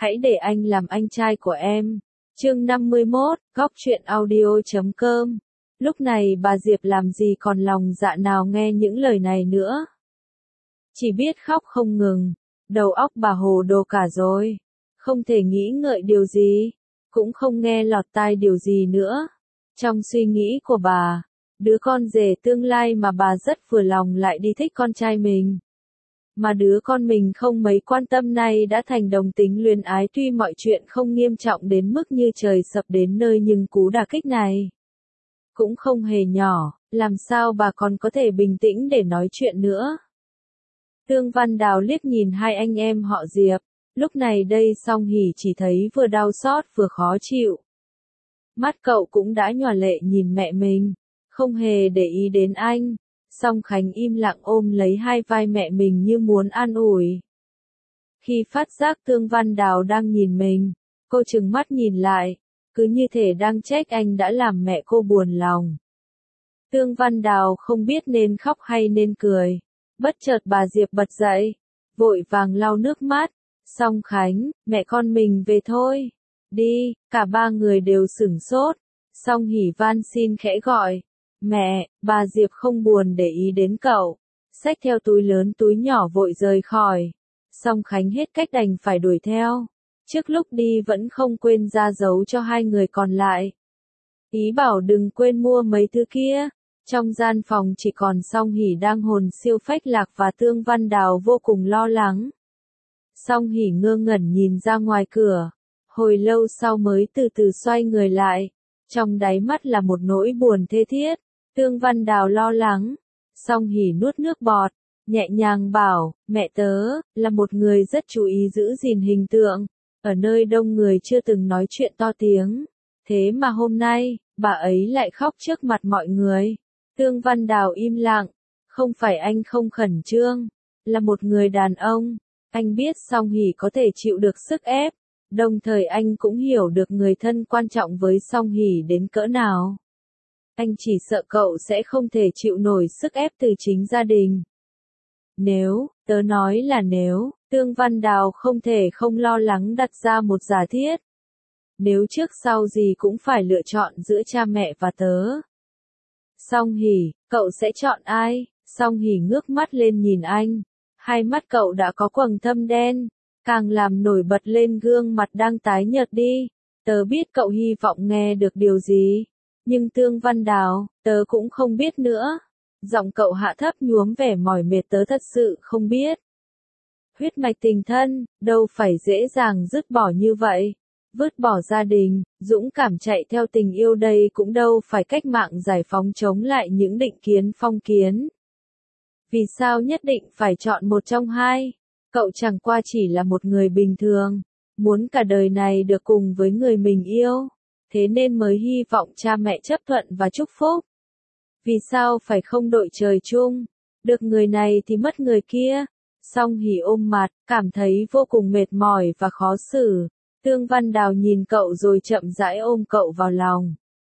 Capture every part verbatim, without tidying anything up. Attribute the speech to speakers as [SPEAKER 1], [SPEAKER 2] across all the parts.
[SPEAKER 1] hãy để anh làm anh trai của em. Chương năm mươi mốt, góc truyện audio chấm com. Lúc này bà Diệp làm gì còn lòng dạ nào nghe những lời này nữa. Chỉ biết khóc không ngừng, đầu óc bà hồ đồ cả rồi. Không thể nghĩ ngợi điều gì, cũng không nghe lọt tai điều gì nữa. Trong suy nghĩ của bà, đứa con rể tương lai mà bà rất vừa lòng lại đi thích con trai mình. Mà đứa con mình không mấy quan tâm này đã thành đồng tính luyến ái, tuy mọi chuyện không nghiêm trọng đến mức như trời sập đến nơi nhưng cú đả kích này cũng không hề nhỏ, làm sao bà còn có thể bình tĩnh để nói chuyện nữa. Tương Văn Đào liếc nhìn hai anh em họ Diệp, lúc này đây Song Hỷ chỉ thấy vừa đau xót vừa khó chịu. Mắt cậu cũng đã nhòa lệ nhìn mẹ mình, không hề để ý đến anh. Song Khánh im lặng ôm lấy hai vai mẹ mình như muốn an ủi. Khi phát giác Tương Văn Đào đang nhìn mình, cô trừng mắt nhìn lại, cứ như thể đang trách anh đã làm mẹ cô buồn lòng. Tương Văn Đào không biết nên khóc hay nên cười. Bất chợt bà Diệp bật dậy, vội vàng lau nước mắt. Song Khánh, mẹ con mình về thôi. Đi, cả ba người đều sửng sốt. Song Hỷ van xin khẽ gọi. Mẹ, bà Diệp không buồn để ý đến cậu. Xách theo túi lớn túi nhỏ vội rời khỏi. Song Khánh hết cách đành phải đuổi theo. Trước lúc đi vẫn không quên ra dấu cho hai người còn lại. Ý bảo đừng quên mua mấy thứ kia. Trong gian phòng chỉ còn Song Hỷ đang hồn siêu phách lạc và Tương Văn Đào vô cùng lo lắng. Song Hỷ ngơ ngẩn nhìn ra ngoài cửa. Hồi lâu sau mới từ từ xoay người lại. Trong đáy mắt là một nỗi buồn thê thiết. Tương Văn Đào lo lắng. Song Hỷ nuốt nước bọt, nhẹ nhàng bảo, mẹ tớ, là một người rất chú ý giữ gìn hình tượng. Ở nơi đông người chưa từng nói chuyện to tiếng. Thế mà hôm nay, bà ấy lại khóc trước mặt mọi người. Tương Văn Đào im lặng. Không phải anh không khẩn trương. Là một người đàn ông. Anh biết Song Hỷ có thể chịu được sức ép. Đồng thời anh cũng hiểu được người thân quan trọng với Song Hỷ đến cỡ nào. Anh chỉ sợ cậu sẽ không thể chịu nổi sức ép từ chính gia đình. Nếu, tớ nói là nếu, Tương Văn Đào không thể không lo lắng đặt ra một giả thiết. Nếu trước sau gì cũng phải lựa chọn giữa cha mẹ và tớ. Song Hỷ, cậu sẽ chọn ai? Song Hỷ ngước mắt lên nhìn anh. Hai mắt cậu đã có quầng thâm đen, càng làm nổi bật lên gương mặt đang tái nhợt đi. Tớ biết cậu hy vọng nghe được điều gì. Nhưng Tương Văn Đào, tớ cũng không biết nữa. Giọng cậu hạ thấp nhuốm vẻ mỏi mệt, tớ thật sự không biết. Huyết mạch tình thân, đâu phải dễ dàng dứt bỏ như vậy. Vứt bỏ gia đình, dũng cảm chạy theo tình yêu đây cũng đâu phải cách mạng giải phóng chống lại những định kiến phong kiến. Vì sao nhất định phải chọn một trong hai? Cậu chẳng qua chỉ là một người bình thường, muốn cả đời này được cùng với người mình yêu. Thế nên mới hy vọng cha mẹ chấp thuận và chúc phúc. Vì sao phải không đội trời chung? Được người này thì mất người kia. Song Hỷ ôm mặt, cảm thấy vô cùng mệt mỏi và khó xử. Tương Văn Đào nhìn cậu rồi chậm rãi ôm cậu vào lòng.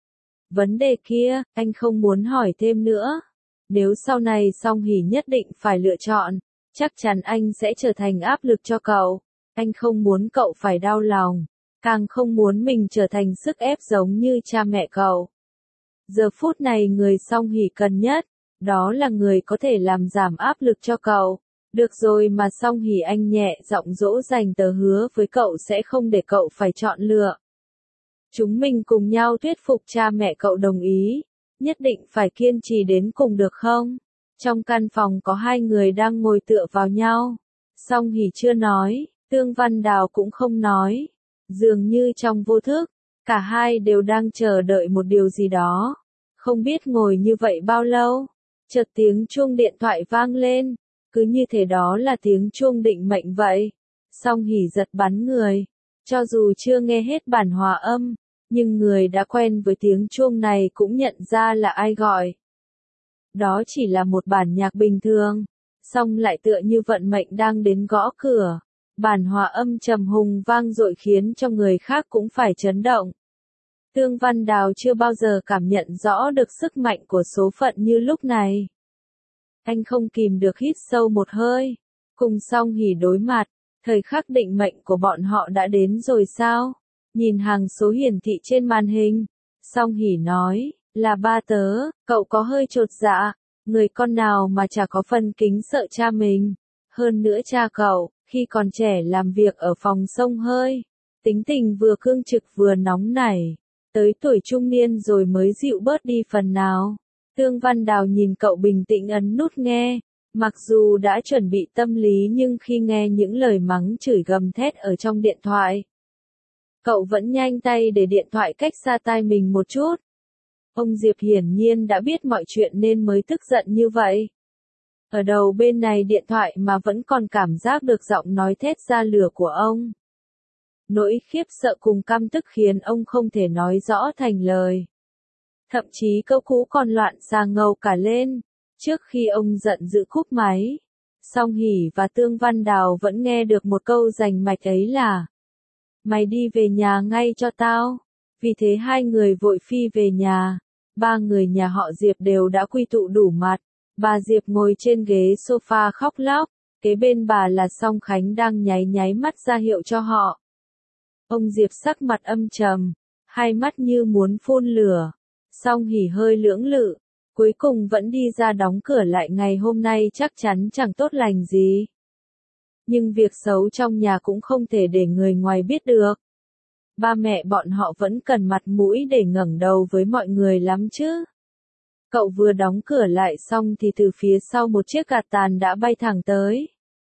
[SPEAKER 1] Vấn đề kia, anh không muốn hỏi thêm nữa. Nếu sau này Song Hỷ nhất định phải lựa chọn, chắc chắn anh sẽ trở thành áp lực cho cậu. Anh không muốn cậu phải đau lòng. Càng không muốn mình trở thành sức ép giống như cha mẹ cậu. Giờ phút này người Song Hỷ cần nhất, đó là người có thể làm giảm áp lực cho cậu. Được rồi mà Song Hỷ, anh nhẹ giọng dỗ dành, tớ hứa với cậu sẽ không để cậu phải chọn lựa. Chúng mình cùng nhau thuyết phục cha mẹ cậu đồng ý. Nhất định phải kiên trì đến cùng được không? Trong căn phòng có hai người đang ngồi tựa vào nhau. Song Hỷ chưa nói, Tương Văn Đào cũng không nói. Dường như trong vô thức, cả hai đều đang chờ đợi một điều gì đó. Không biết ngồi như vậy bao lâu, chợt tiếng chuông điện thoại vang lên, cứ như thế đó là tiếng chuông định mệnh vậy. Song Hỷ giật bắn người, cho dù chưa nghe hết bản hòa âm, nhưng người đã quen với tiếng chuông này cũng nhận ra là ai gọi. Đó chỉ là một bản nhạc bình thường, song lại tựa như vận mệnh đang đến gõ cửa. Bản hòa âm trầm hùng vang dội khiến cho người khác cũng phải chấn động. Tương Văn Đào chưa bao giờ cảm nhận rõ được sức mạnh của số phận như lúc này. Anh không kìm được hít sâu một hơi. Cùng Song Hỷ đối mặt, Thời khắc định mệnh của bọn họ đã đến rồi sao? Nhìn hàng số hiển thị trên màn hình, Song Hỷ nói, là ba tớ, cậu có hơi chột dạ, người con nào mà chả có phần kính sợ cha mình. Hơn nữa cha cậu, khi còn trẻ làm việc ở phòng xông hơi, tính tình vừa cương trực vừa nóng nảy, tới tuổi trung niên rồi mới dịu bớt đi phần nào. Tương Văn Đào nhìn cậu bình tĩnh ấn nút nghe, mặc dù đã chuẩn bị tâm lý nhưng khi nghe những lời mắng chửi gầm thét ở trong điện thoại, cậu vẫn nhanh tay để điện thoại cách xa tai mình một chút. Ông Diệp hiển nhiên đã biết mọi chuyện nên mới tức giận như vậy. Ở đầu bên này điện thoại mà vẫn còn cảm giác được giọng nói thét ra lửa của ông. Nỗi khiếp sợ cùng căm tức khiến ông không thể nói rõ thành lời. Thậm chí câu cũ còn loạn xà ngầu cả lên. Trước khi ông giận dữ cúp máy, Song Hỷ và Tương Văn Đào vẫn nghe được một câu rành mạch ấy là: mày đi về nhà ngay cho tao. Vì thế hai người vội phi về nhà. Ba người nhà họ Diệp đều đã quy tụ đủ mặt. Bà Diệp ngồi trên ghế sofa khóc lóc, kế bên bà là Song Khánh đang nháy nháy mắt ra hiệu cho họ. Ông Diệp sắc mặt âm trầm, hai mắt như muốn phun lửa. Song Hỷ hơi lưỡng lự, cuối cùng vẫn đi ra đóng cửa lại. Ngày hôm nay chắc chắn chẳng tốt lành gì. Nhưng việc xấu trong nhà cũng không thể để người ngoài biết được. Ba mẹ bọn họ vẫn cần mặt mũi để ngẩng đầu với mọi người lắm chứ. Cậu vừa đóng cửa lại xong thì từ phía sau một chiếc gạt tàn đã bay thẳng tới.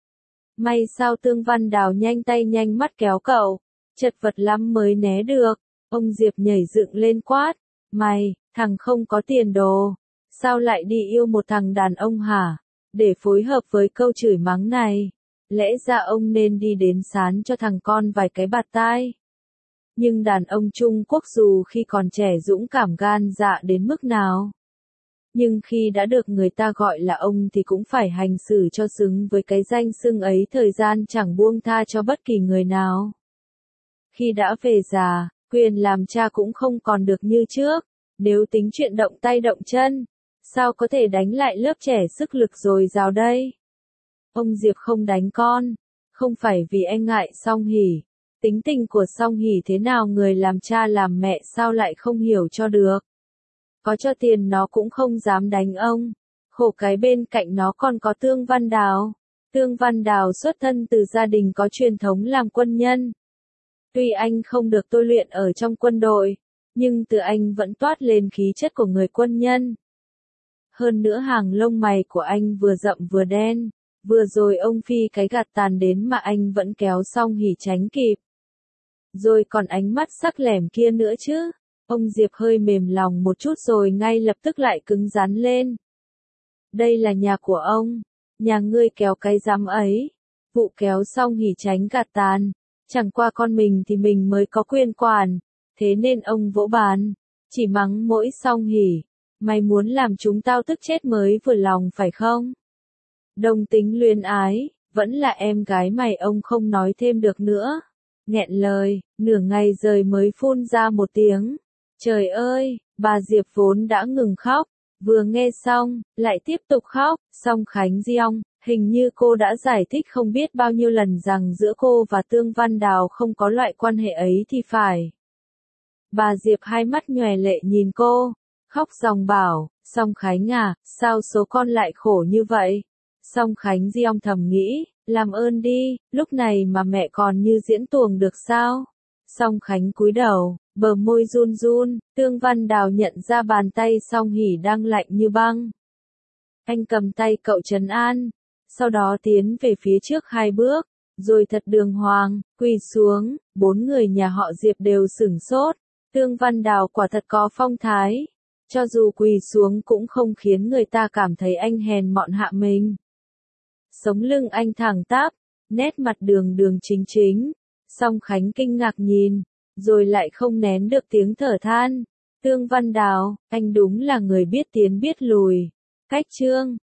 [SPEAKER 1] May sao Tương Văn Đào nhanh tay nhanh mắt kéo cậu, chật vật lắm mới né được. Ông Diệp nhảy dựng lên quát, mày, thằng không có tiền đồ, sao lại đi yêu một thằng đàn ông hả? Để phối hợp với câu chửi mắng này, lẽ ra ông nên đi đến sán cho thằng con vài cái bạt tai. Nhưng đàn ông Trung Quốc dù khi còn trẻ dũng cảm gan dạ đến mức nào, nhưng khi đã được người ta gọi là ông thì cũng phải hành xử cho xứng với cái danh xưng ấy. Thời gian chẳng buông tha cho bất kỳ người nào. Khi đã về già, quyền làm cha cũng không còn được như trước. Nếu tính chuyện động tay động chân, sao có thể đánh lại lớp trẻ sức lực dồi dào đây? Ông Diệp không đánh con, không phải vì e ngại Song Hỷ. Tính tình của Song Hỷ thế nào người làm cha làm mẹ sao lại không hiểu cho được. Có cho tiền nó cũng không dám đánh ông. Khổ cái bên cạnh nó còn có Tương Văn Đào. Tương Văn Đào xuất thân từ gia đình có truyền thống làm quân nhân. Tuy anh không được tôi luyện ở trong quân đội, nhưng từ anh vẫn toát lên khí chất của người quân nhân. Hơn nữa hàng lông mày của anh vừa rậm vừa đen. Vừa rồi ông phi cái gạt tàn đến mà anh vẫn kéo Song Hỷ tránh kịp. Rồi còn ánh mắt sắc lẻm kia nữa chứ. Ông Diệp hơi mềm lòng một chút rồi ngay lập tức lại cứng rắn lên. Đây là nhà của ông, nhà ngươi kéo cái rắm ấy. Vụ kéo Song Hỷ tránh gạt tàn, chẳng qua con mình thì mình mới có quyền quản, thế nên ông vỗ bàn, chỉ mắng mỗi Song Hỷ, mày muốn làm chúng tao tức chết mới vừa lòng phải không? Đồng tính luyến ái, vẫn là em gái mày. Ông không nói thêm được nữa. Nghẹn lời, nửa ngày rồi mới phun ra một tiếng. Trời ơi, bà Diệp vốn đã ngừng khóc, vừa nghe xong, lại tiếp tục khóc. Song Khánh Diong, hình như cô đã giải thích không biết bao nhiêu lần rằng giữa cô và Tương Văn Đào không có loại quan hệ ấy thì phải. Bà Diệp hai mắt nhòe lệ nhìn cô, khóc ròng bảo, Song Khánh à, sao số con lại khổ như vậy? Song Khánh Diong thầm nghĩ, làm ơn đi, lúc này mà mẹ còn như diễn tuồng được sao? Song Khánh cúi đầu, bờ môi run run. Tương Văn Đào nhận ra bàn tay Song Hỷ đang lạnh như băng. Anh cầm tay cậu trấn an, sau đó tiến về phía trước hai bước, rồi thật đường hoàng, quỳ xuống. Bốn người nhà họ Diệp đều sửng sốt. Tương Văn Đào quả thật có phong thái, cho dù quỳ xuống cũng không khiến người ta cảm thấy anh hèn mọn hạ mình. Sống lưng anh thẳng tắp, nét mặt đường đường chính chính. Song Khánh kinh ngạc nhìn, rồi lại không nén được tiếng thở than. Tương Văn Đào, anh đúng là người biết tiến biết lùi. Cách chương